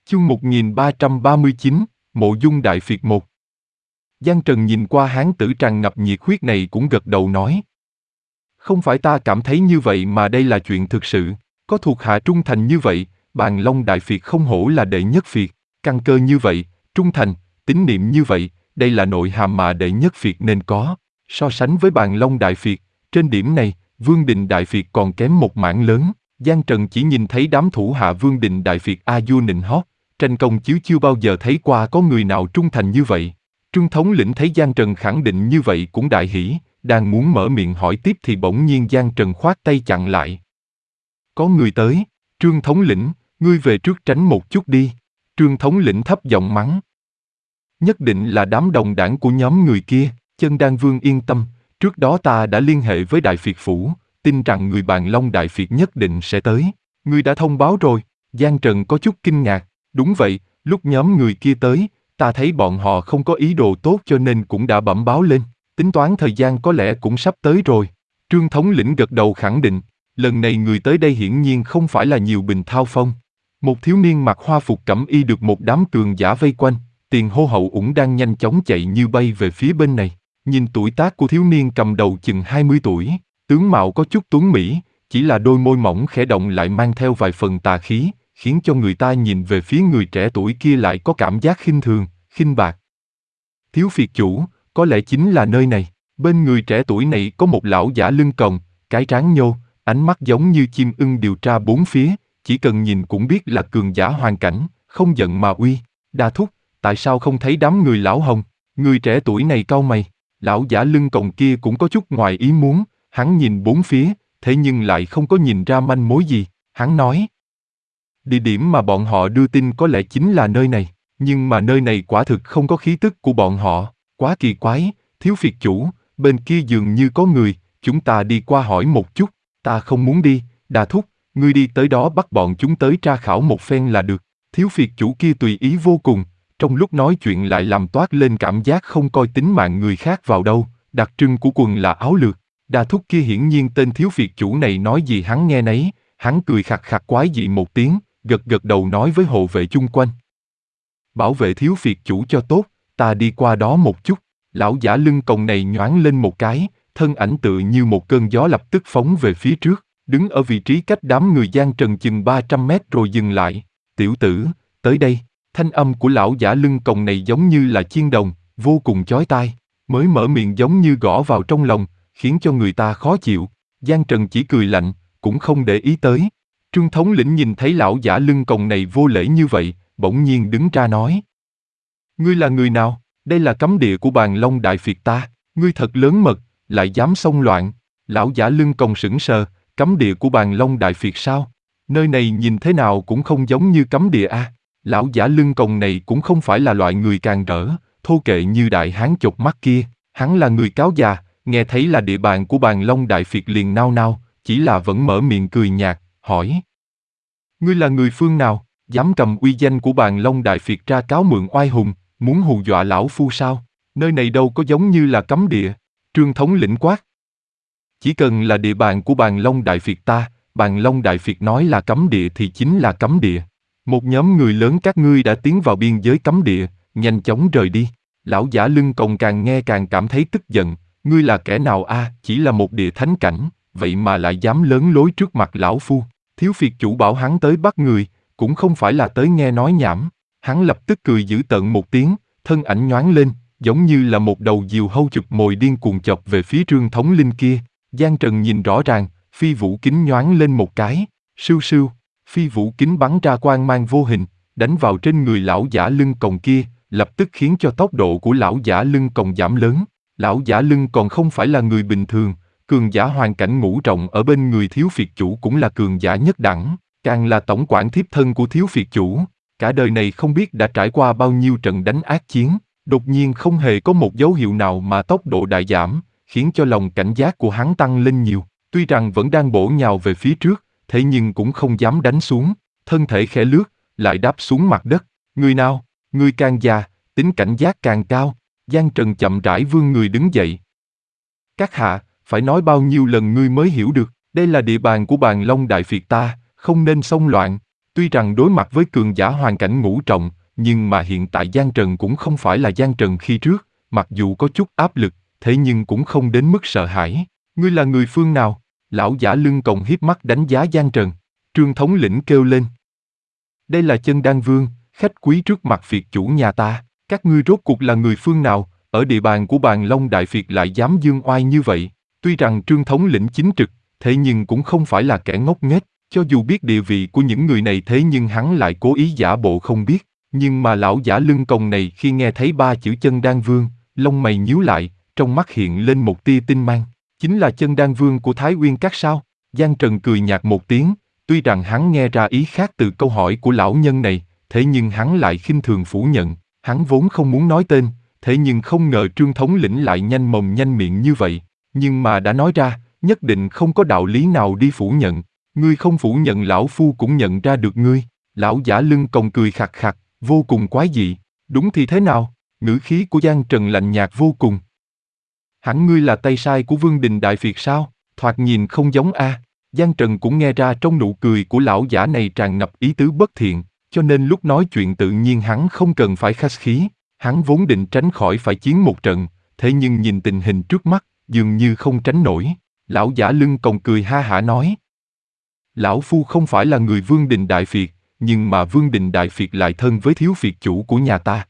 Chương 1339, Mộ Dung Đại Phiệt 1. Giang Trần nhìn qua hán tử tràn ngập nhiệt huyết này cũng gật đầu nói. Không phải ta cảm thấy như vậy mà đây là chuyện thực sự, có thuộc hạ trung thành như vậy, Bàn Long Đại Phiệt không hổ là đệ nhất phiệt, căn cơ như vậy, trung thành, tín niệm như vậy, đây là nội hàm mà đệ nhất phiệt nên có. So sánh với Bàn Long Đại Phiệt, trên điểm này, Vương Đình Đại Phiệt còn kém một mảng lớn. Giang Trần chỉ nhìn thấy đám thủ hạ Vương Đình Đại Phiệt a du nịnh hót, tranh công chiếu chưa bao giờ thấy qua có người nào trung thành như vậy. Trương thống lĩnh thấy Giang Trần khẳng định như vậy cũng đại hỉ, đang muốn mở miệng hỏi tiếp thì bỗng nhiên Giang Trần khoát tay chặn lại. Có người tới, Trương thống lĩnh, ngươi về trước tránh một chút đi. Trương thống lĩnh thấp giọng mắng. Nhất định là đám đồng đảng của nhóm người kia, Chân Đan Vương yên tâm, trước đó ta đã liên hệ với Đại Phiệt Phủ, tin rằng người Bàn Long Đại Phiệt nhất định sẽ tới. Ngươi đã thông báo rồi? Giang Trần có chút kinh ngạc. Đúng vậy, lúc nhóm người kia tới, ta thấy bọn họ không có ý đồ tốt cho nên cũng đã bẩm báo lên. Tính toán thời gian có lẽ cũng sắp tới rồi. Trương thống lĩnh gật đầu khẳng định, lần này người tới đây hiển nhiên không phải là Nhiều Bình Thao Phong. Một thiếu niên mặc hoa phục cẩm y được một đám cường giả vây quanh, Tiền Hô Hậu Ủng đang nhanh chóng chạy như bay về phía bên này. Nhìn tuổi tác của thiếu niên cầm đầu chừng 20 tuổi, tướng mạo có chút tuấn mỹ, chỉ là đôi môi mỏng khẽ động lại mang theo vài phần tà khí, khiến cho người ta nhìn về phía người trẻ tuổi kia lại có cảm giác khinh thường, khinh bạc. Thiếu phiệt chủ, có lẽ chính là nơi này. Bên người trẻ tuổi này có một lão giả lưng còng, cái trán nhô, ánh mắt giống như chim ưng điều tra bốn phía, chỉ cần nhìn cũng biết là cường giả hoàn cảnh, không giận mà uy. Đa thúc, tại sao không thấy đám người lão hồng? Người trẻ tuổi này cau mày. Lão giả lưng còng kia cũng có chút ngoài ý muốn, hắn nhìn bốn phía, thế nhưng lại không có nhìn ra manh mối gì. Hắn nói, địa điểm mà bọn họ đưa tin có lẽ chính là nơi này, nhưng mà nơi này quả thực không có khí tức của bọn họ, quá kỳ quái. Thiếu phiệt chủ, bên kia dường như có người, chúng ta đi qua hỏi một chút. Ta không muốn đi, Đa thúc, ngươi đi tới đó bắt bọn chúng tới tra khảo một phen là được. Thiếu phiệt chủ kia tùy ý vô cùng, trong lúc nói chuyện lại làm toát lên cảm giác không coi tính mạng người khác vào đâu. Đặc trưng của quần là áo lược. Đa thúc kia hiển nhiên tên thiếu phiệt chủ này nói gì hắn nghe nấy, hắn cười khặt khặt quái dị một tiếng, gật gật đầu nói với hộ vệ chung quanh. Bảo vệ thiếu phiệt chủ cho tốt, ta đi qua đó một chút. Lão giả lưng còng này nhoáng lên một cái, thân ảnh tựa như một cơn gió lập tức phóng về phía trước, đứng ở vị trí cách đám người Giang Trần chừng 300 mét rồi dừng lại. Tiểu tử, tới đây. Thanh âm của lão giả lưng còng này giống như là chiên đồng, vô cùng chói tai, mới mở miệng giống như gõ vào trong lòng, khiến cho người ta khó chịu. Giang Trần chỉ cười lạnh, cũng không để ý tới. Trương thống lĩnh nhìn thấy lão giả lưng còng này vô lễ như vậy, bỗng nhiên đứng ra nói. Ngươi là người nào? Đây là cấm địa của Bàn Long Đại Phiệt ta, ngươi thật lớn mật, lại dám xông loạn. Lão giả lưng còng sững sờ, cấm địa của Bàn Long Đại Phiệt sao? Nơi này nhìn thế nào cũng không giống như cấm địa a. Lão giả lưng còng này cũng không phải là loại người càn rỡ, thô kệ như đại hán chột mắt kia, hắn là người cáo già, nghe thấy là địa bàn của Bàn Long Đại Phiệt liền nao nao, chỉ là vẫn mở miệng cười nhạt, hỏi. Ngươi là người phương nào, dám cầm uy danh của Bàn Long Đại Phiệt ra cáo mượn oai hùng, muốn hù dọa lão phu sao? Nơi này đâu có giống như là cấm địa. Trương thống lĩnh quát. Chỉ cần là địa bàn của Bàn Long Đại Phiệt ta, Bàn Long Đại Phiệt nói là cấm địa thì chính là cấm địa. Một nhóm người lớn các ngươi đã tiến vào biên giới cấm địa, nhanh chóng rời đi. Lão giả lưng còng càng nghe càng cảm thấy tức giận, ngươi là kẻ nào a? Chỉ là một địa thánh cảnh, vậy mà lại dám lớn lối trước mặt lão phu. Thiếu phiệt chủ bảo hắn tới bắt người, cũng không phải là tới nghe nói nhảm. Hắn lập tức cười dữ tợn một tiếng, thân ảnh nhoáng lên, giống như là một đầu diều hâu chụp mồi điên cuồng chọc về phía Trương thống linh kia. Giang Trần nhìn rõ ràng, phi vũ kính nhoáng lên một cái, sưu sưu. Phi vũ kính bắn ra quang mang vô hình, đánh vào trên người lão giả lưng còng kia, lập tức khiến cho tốc độ của lão giả lưng còng giảm lớn. Lão giả lưng còn không phải là người bình thường, cường giả hoàn cảnh ngũ trọng ở bên người thiếu phiệt chủ cũng là cường giả nhất đẳng, càng là tổng quản thiếp thân của thiếu phiệt chủ. Cả đời này không biết đã trải qua bao nhiêu trận đánh ác chiến, đột nhiên không hề có một dấu hiệu nào mà tốc độ đại giảm, khiến cho lòng cảnh giác của hắn tăng lên nhiều. Tuy rằng vẫn đang bổ nhào về phía trước, thế nhưng cũng không dám đánh xuống, thân thể khẽ lướt, lại đáp xuống mặt đất. Người nào? Người càng già, tính cảnh giác càng cao. Giang Trần chậm rãi vươn người đứng dậy. Các hạ, phải nói bao nhiêu lần ngươi mới hiểu được, đây là địa bàn của Bàn Long Đại Phiệt ta, không nên xông loạn. Tuy rằng đối mặt với cường giả hoàn cảnh ngũ trọng, nhưng mà hiện tại Giang Trần cũng không phải là Giang Trần khi trước, mặc dù có chút áp lực, thế nhưng cũng không đến mức sợ hãi. Ngươi là người phương nào? Lão giả lưng còng hiếp mắt đánh giá Giang Trần. Trương thống lĩnh kêu lên. Đây là Chân Đan Vương, khách quý trước mặt phiệt chủ nhà ta. Các ngươi rốt cuộc là người phương nào, ở địa bàn của Bàn Long Đại Phiệt lại dám dương oai như vậy? Tuy rằng Trương thống lĩnh chính trực, thế nhưng cũng không phải là kẻ ngốc nghếch. Cho dù biết địa vị của những người này thế nhưng hắn lại cố ý giả bộ không biết. Nhưng mà lão giả lưng còng này khi nghe thấy ba chữ Chân Đan Vương, lông mày nhíu lại, trong mắt hiện lên một tia tinh mang. Chính là Chân Đan Vương của Thái Uyên Các sao? Giang Trần cười nhạt một tiếng, tuy rằng hắn nghe ra ý khác từ câu hỏi của lão nhân này, thế nhưng hắn lại khinh thường phủ nhận. Hắn vốn không muốn nói tên, thế nhưng không ngờ Trương thống lĩnh lại nhanh mồm nhanh miệng như vậy. Nhưng mà đã nói ra, nhất định không có đạo lý nào đi phủ nhận. Ngươi không phủ nhận lão phu cũng nhận ra được ngươi. Lão giả lưng còng cười khặc khặc, vô cùng quái dị. Đúng thì thế nào? Ngữ khí của Giang Trần lạnh nhạt vô cùng. Hẳn ngươi là tay sai của Vương Đình Đại Phiệt sao? Thoạt nhìn không giống a. Giang Trần cũng nghe ra trong nụ cười của lão giả này tràn ngập ý tứ bất thiện, cho nên lúc nói chuyện tự nhiên hắn không cần phải khách khí. Hắn vốn định tránh khỏi phải chiến một trận, thế nhưng nhìn tình hình trước mắt, dường như không tránh nổi. Lão giả lưng còng cười ha hả nói. Lão phu không phải là người Vương Đình Đại Phiệt, nhưng mà Vương Đình Đại Phiệt lại thân với thiếu phiệt chủ của nhà ta,